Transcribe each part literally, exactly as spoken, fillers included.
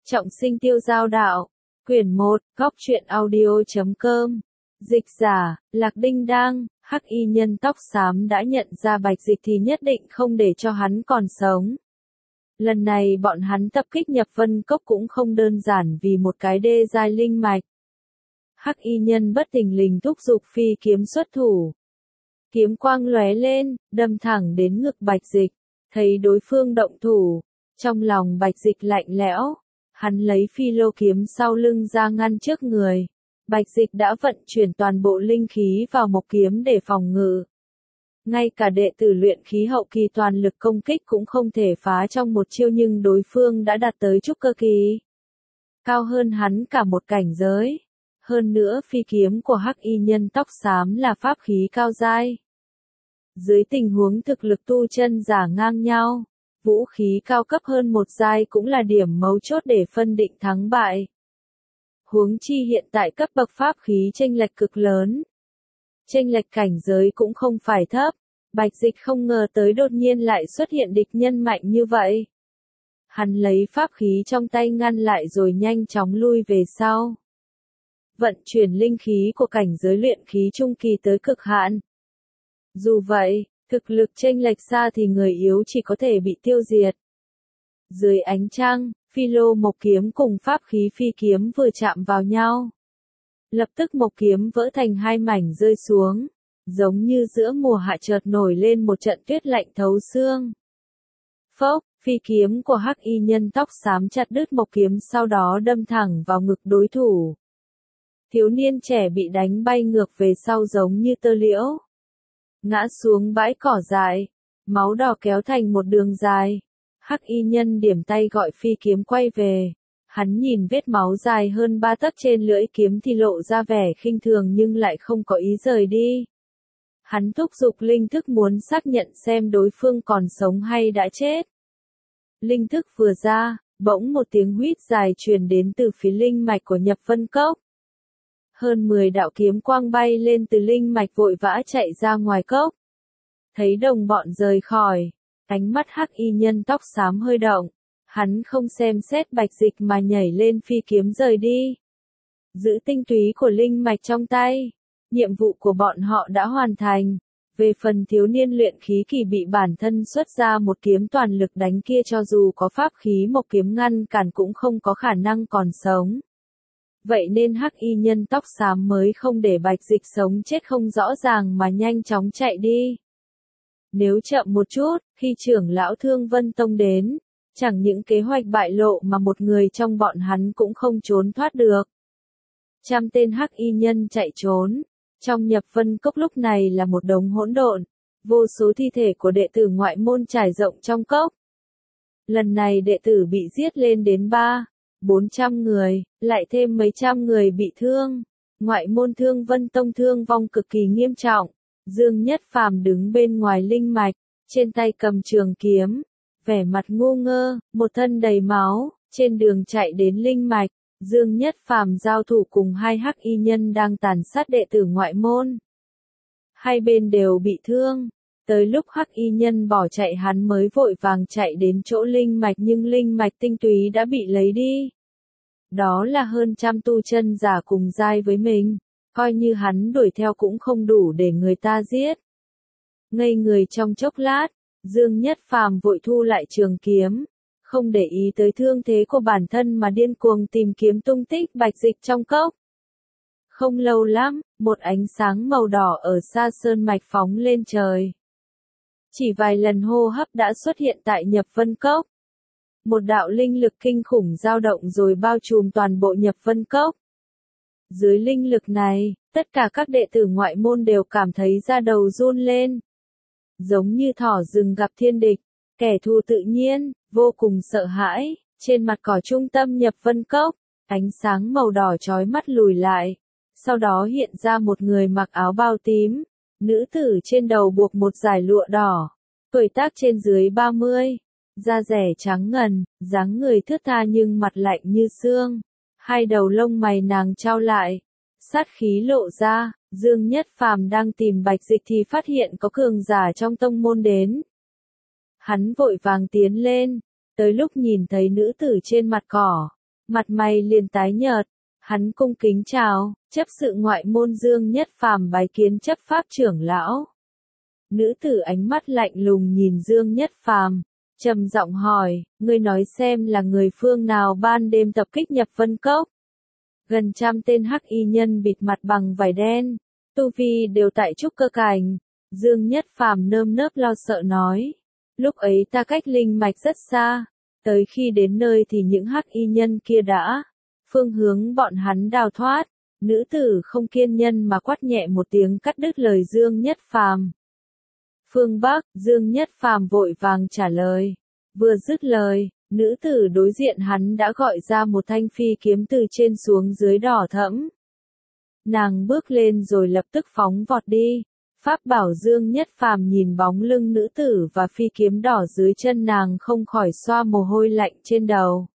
Trọng sinh tiêu giao đạo. Quyển một, góc truyện audio chấm com. Dịch giả, Lạc Đinh Đang, hắc y nhân tóc xám đã nhận ra Bạch Dịch thì nhất định không để cho hắn còn sống. Lần này bọn hắn tập kích Nhập Vân Cốc cũng không đơn giản vì một cái đê giai linh mạch. Hắc y nhân bất thình lình thúc giục phi kiếm xuất thủ. Kiếm quang lóe lên, đâm thẳng đến ngực Bạch Dịch. Thấy đối phương động thủ, trong lòng Bạch Dịch lạnh lẽo, hắn lấy phi lô kiếm sau lưng ra ngăn trước người. Bạch Dịch đã vận chuyển toàn bộ linh khí vào một kiếm để phòng ngự. Ngay cả đệ tử luyện khí hậu kỳ toàn lực công kích cũng không thể phá trong một chiêu, nhưng đối phương đã đạt tới trúc cơ kỳ. Cao hơn hắn cả một cảnh giới. Hơn nữa phi kiếm của hắc y nhân tóc xám là pháp khí cao giai. Dưới tình huống thực lực tu chân giả ngang nhau, vũ khí cao cấp hơn một giai cũng là điểm mấu chốt để phân định thắng bại. Huống chi hiện tại cấp bậc pháp khí chênh lệch cực lớn. Chênh lệch cảnh giới cũng không phải thấp, Bạch Dịch không ngờ tới đột nhiên lại xuất hiện địch nhân mạnh như vậy. Hắn lấy pháp khí trong tay ngăn lại rồi nhanh chóng lui về sau. Vận chuyển linh khí của cảnh giới luyện khí trung kỳ tới cực hạn. Dù vậy, thực lực chênh lệch xa thì người yếu chỉ có thể bị tiêu diệt. Dưới ánh trăng, phi lô mộc kiếm cùng pháp khí phi kiếm vừa chạm vào nhau. Lập tức mộc kiếm vỡ thành hai mảnh rơi xuống, giống như giữa mùa hạ chợt nổi lên một trận tuyết lạnh thấu xương. Phốc, phi kiếm của hắc y nhân tóc xám chặt đứt mộc kiếm, sau đó đâm thẳng vào ngực đối thủ. Thiếu niên trẻ bị đánh bay ngược về sau giống như tơ liễu. Ngã xuống bãi cỏ dại, máu đỏ kéo thành một đường dài. Hắc y nhân điểm tay gọi phi kiếm quay về. Hắn nhìn vết máu dài hơn ba tấc trên lưỡi kiếm thì lộ ra vẻ khinh thường nhưng lại không có ý rời đi. Hắn thúc giục linh thức muốn xác nhận xem đối phương còn sống hay đã chết. Linh thức vừa ra, bỗng một tiếng huýt dài truyền đến từ phía linh mạch của Nhập Vân Cốc. Hơn mười đạo kiếm quang bay lên từ linh mạch vội vã chạy ra ngoài cốc. Thấy đồng bọn rời khỏi, ánh mắt hắc y nhân tóc xám hơi động. Hắn không xem xét Bạch Dịch mà nhảy lên phi kiếm rời đi. Giữ tinh túy của linh mạch trong tay. Nhiệm vụ của bọn họ đã hoàn thành. Về phần thiếu niên luyện khí kỳ bị bản thân xuất ra một kiếm toàn lực đánh kia, cho dù có pháp khí một kiếm ngăn cản cũng không có khả năng còn sống. Vậy nên hắc y nhân tóc xám mới không để Bạch Dịch sống chết không rõ ràng mà nhanh chóng chạy đi. Nếu chậm một chút, khi trưởng lão Thương Vân Tông đến, chẳng những kế hoạch bại lộ mà một người trong bọn hắn cũng không trốn thoát được. Trăm tên hắc y nhân chạy trốn. Trong Nhập Vân Cốc lúc này là một đống hỗn độn. Vô số thi thể của đệ tử ngoại môn trải rộng trong cốc. Lần này đệ tử bị giết lên đến ba, bốn trăm người, lại thêm mấy trăm người bị thương. Ngoại môn Thương Vân Tông thương vong cực kỳ nghiêm trọng. Dương Nhất Phàm đứng bên ngoài linh mạch, trên tay cầm trường kiếm, vẻ mặt ngu ngơ, một thân đầy máu, trên đường chạy đến linh mạch. Dương Nhất Phàm giao thủ cùng hai hắc y nhân đang tàn sát đệ tử ngoại môn. Hai bên đều bị thương. Tới lúc hắc y nhân bỏ chạy hắn mới vội vàng chạy đến chỗ linh mạch, nhưng linh mạch tinh túy đã bị lấy đi. Đó là hơn trăm tu chân giả cùng giai với mình. Coi như hắn đuổi theo cũng không đủ để người ta giết. Ngây người trong chốc lát, Dương Nhất Phàm vội thu lại trường kiếm. Không để ý tới thương thế của bản thân mà điên cuồng tìm kiếm tung tích Bạch Dịch trong cốc. Không lâu lắm, một ánh sáng màu đỏ ở xa sơn mạch phóng lên trời. Chỉ vài lần hô hấp đã xuất hiện tại Nhập Vân Cốc. Một đạo linh lực kinh khủng dao động rồi bao trùm toàn bộ Nhập Vân Cốc. Dưới linh lực này, tất cả các đệ tử ngoại môn đều cảm thấy da đầu run lên. Giống như thỏ rừng gặp thiên địch, kẻ thù tự nhiên, vô cùng sợ hãi. Trên mặt cỏ trung tâm Nhập Vân Cốc, ánh sáng màu đỏ chói mắt lùi lại. Sau đó hiện ra một người mặc áo bao tím. Nữ tử trên đầu buộc một dải lụa đỏ. Tuổi tác trên dưới ba mươi. Da rẻ trắng ngần, dáng người thướt tha nhưng mặt lạnh như xương. Hai đầu lông mày nàng trao lại. Sát khí lộ ra. Dương Nhất Phàm đang tìm Bạch Dịch thì phát hiện có cường giả trong tông môn đến. Hắn vội vàng tiến lên. Tới lúc nhìn thấy nữ tử trên mặt cỏ, Mặt mày liền tái nhợt, hắn cung kính chào, chấp sự ngoại môn Dương Nhất Phàm bái kiến chấp pháp trưởng lão. Nữ tử ánh mắt lạnh lùng nhìn Dương Nhất Phàm, trầm giọng hỏi, ngươi nói xem là người phương nào ban đêm tập kích Nhập Vân Cốc? Gần trăm tên hắc y nhân bịt mặt bằng vải đen, tu vi đều tại trúc cơ cảnh. Dương Nhất Phàm nơm nớp lo sợ nói, lúc ấy ta cách linh mạch rất xa, tới khi đến nơi thì những hắc y nhân kia đã phương hướng bọn hắn đào thoát. Nữ tử không kiên nhân mà quát nhẹ một tiếng cắt đứt lời Dương Nhất Phàm. Phương Bắc, Dương Nhất Phàm vội vàng trả lời. Vừa dứt lời, nữ tử đối diện hắn đã gọi ra một thanh phi kiếm từ trên xuống dưới đỏ thẫm. Nàng bước lên rồi lập tức phóng vọt đi. Pháp bảo Dương Nhất Phàm nhìn bóng lưng nữ tử và phi kiếm đỏ dưới chân nàng không khỏi xoa mồ hôi lạnh trên đầu.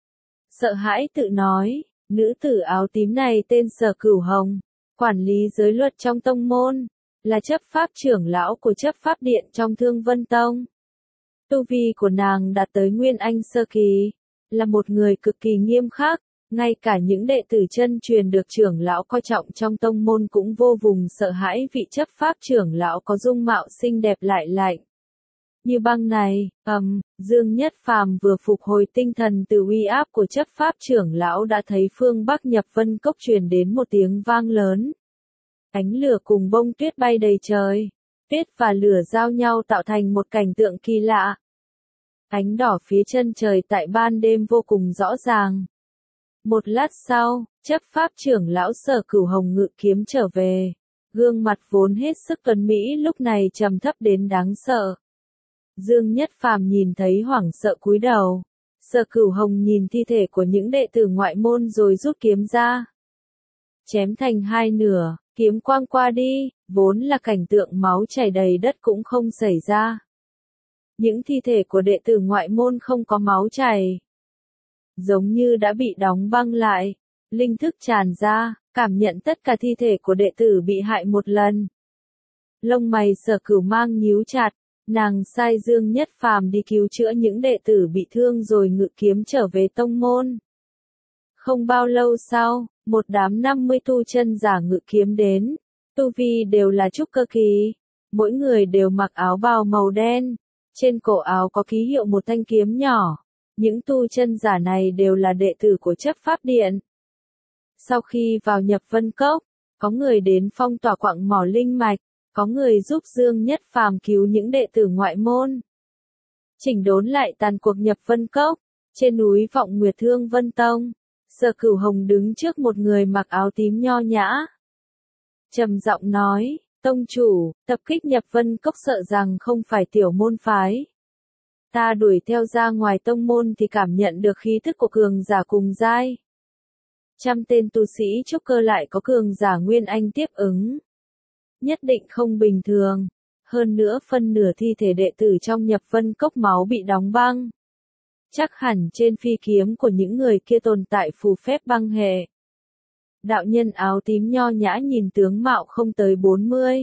Sợ hãi tự nói, nữ tử áo tím này tên Sở Cửu Hồng, quản lý giới luật trong tông môn, là chấp pháp trưởng lão của chấp pháp điện trong Thương Vân Tông. Tu vi của nàng đạt tới Nguyên Anh sơ kỳ, là một người cực kỳ nghiêm khắc, ngay cả những đệ tử chân truyền được trưởng lão coi trọng trong tông môn cũng vô vùng sợ hãi vị chấp pháp trưởng lão có dung mạo xinh đẹp lại lạnh như băng này. Ầm, um, Dương Nhất Phàm vừa phục hồi tinh thần từ uy áp của chấp pháp trưởng lão đã thấy phương Bắc Nhập Vân Cốc truyền đến một tiếng vang lớn. Ánh lửa cùng bông tuyết bay đầy trời, tuyết và lửa giao nhau tạo thành một cảnh tượng kỳ lạ. Ánh đỏ phía chân trời tại ban đêm vô cùng rõ ràng. Một lát sau, chấp pháp trưởng lão Sở Cửu Hồng ngự kiếm trở về. Gương mặt vốn hết sức tuấn mỹ lúc này trầm thấp đến đáng sợ. Dương Nhất Phàm nhìn thấy hoảng sợ cúi đầu. Sở Cửu Hồng nhìn thi thể của những đệ tử ngoại môn rồi rút kiếm ra. Chém thành hai nửa, kiếm quang qua đi, vốn là cảnh tượng máu chảy đầy đất cũng không xảy ra. Những thi thể của đệ tử ngoại môn không có máu chảy, giống như đã bị đóng băng lại, linh thức tràn ra, cảm nhận tất cả thi thể của đệ tử bị hại một lần. Lông mày Sở Cửu mang nhíu chặt, nàng sai Dương Nhất Phàm đi cứu chữa những đệ tử bị thương rồi ngự kiếm trở về tông môn. Không bao lâu sau, một đám năm mươi tu chân giả ngự kiếm đến, tu vi đều là trúc cơ kỳ, mỗi người đều mặc áo bào màu đen, trên cổ áo có ký hiệu một thanh kiếm nhỏ. Những tu chân giả này đều là đệ tử của chấp pháp điện. Sau khi vào Nhập Vân Cốc, có người đến phong tỏa quặng mỏ linh mạch, có người giúp Dương Nhất Phàm cứu những đệ tử ngoại môn. Chỉnh đốn lại tàn cuộc Nhập Vân Cốc, trên núi Vọng Nguyệt Thương Vân Tông, Sở Cửu Hồng đứng trước một người mặc áo tím nho nhã. Trầm giọng nói, tông chủ, tập kích Nhập Vân Cốc sợ rằng không phải tiểu môn phái. Ta đuổi theo ra ngoài tông môn thì cảm nhận được khí thức của cường giả cùng giai. Trăm tên tu sĩ trúc cơ lại có cường giả Nguyên Anh tiếp ứng. Nhất định không bình thường. Hơn nữa phân nửa thi thể đệ tử trong Nhập Vân Cốc máu bị đóng băng. Chắc hẳn trên phi kiếm của những người kia tồn tại phù phép băng hệ. Đạo nhân áo tím nho nhã nhìn tướng mạo không tới bốn mươi.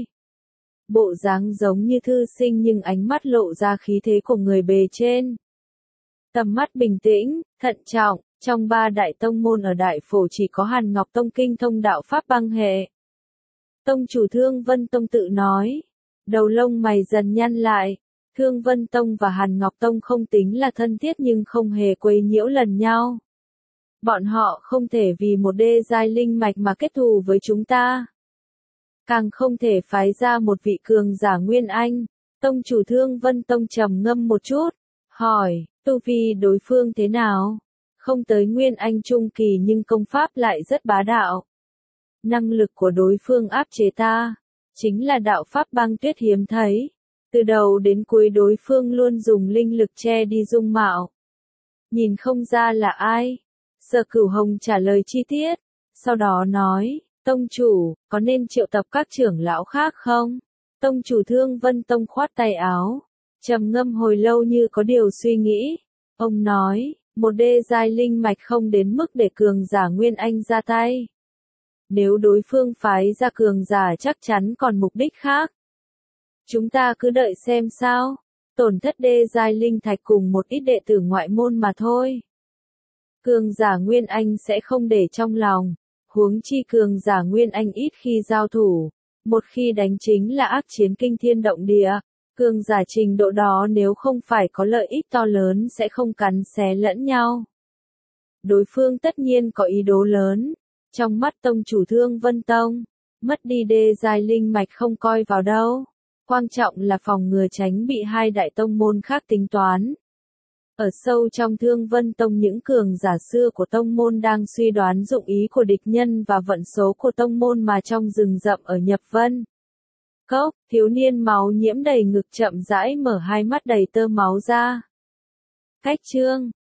Bộ dáng giống như thư sinh nhưng ánh mắt lộ ra khí thế của người bề trên. Tầm mắt bình tĩnh, thận trọng, trong ba đại tông môn ở Đại Phổ chỉ có Hàn Ngọc Tông kinh thông đạo pháp băng hệ. Tông chủ Thương Vân Tông tự nói, đầu lông mày dần nhăn lại, Thương Vân Tông và Hàn Ngọc Tông không tính là thân thiết nhưng không hề quấy nhiễu lần nhau. Bọn họ không thể vì một đê giai linh mạch mà kết thù với chúng ta. Càng không thể phái ra một vị cường giả Nguyên Anh. Tông chủ Thương Vân Tông trầm ngâm một chút, hỏi, tu vi đối phương thế nào? Không tới Nguyên Anh trung kỳ nhưng công pháp lại rất bá đạo. Năng lực của đối phương áp chế ta, chính là đạo pháp băng tuyết hiếm thấy. Từ đầu đến cuối đối phương luôn dùng linh lực che đi dung mạo. Nhìn không ra là ai. Sở Cửu Hồng trả lời chi tiết, sau đó nói, tông chủ, có nên triệu tập các trưởng lão khác không? Tông chủ Thương Vân Tông khoát tay áo, trầm ngâm hồi lâu như có điều suy nghĩ. Ông nói, một đê giai linh mạch không đến mức để cường giả Nguyên Anh ra tay. Nếu đối phương phái ra cường giả chắc chắn còn mục đích khác. Chúng ta cứ đợi xem sao, tổn thất đê giai linh thạch cùng một ít đệ tử ngoại môn mà thôi. cường giả Nguyên Anh sẽ không để trong lòng, huống chi cường giả Nguyên Anh ít khi giao thủ, một khi đánh chính là ác chiến kinh thiên động địa, cường giả trình độ đó nếu không phải có lợi ích to lớn sẽ không cắn xé lẫn nhau. Đối phương tất nhiên có ý đồ lớn, trong mắt tông chủ Thương Vân Tông, mất đi đê giai linh mạch không coi vào đâu, quan trọng là phòng ngừa tránh bị hai đại tông môn khác tính toán. Ở sâu trong Thương Vân Tông những cường giả xưa của tông môn đang suy đoán dụng ý của địch nhân và vận số của tông môn mà trong rừng rậm ở Nhập Vân. Cốc, thiếu niên máu nhiễm đầy ngực chậm rãi mở hai mắt đầy tơ máu ra. Cách chương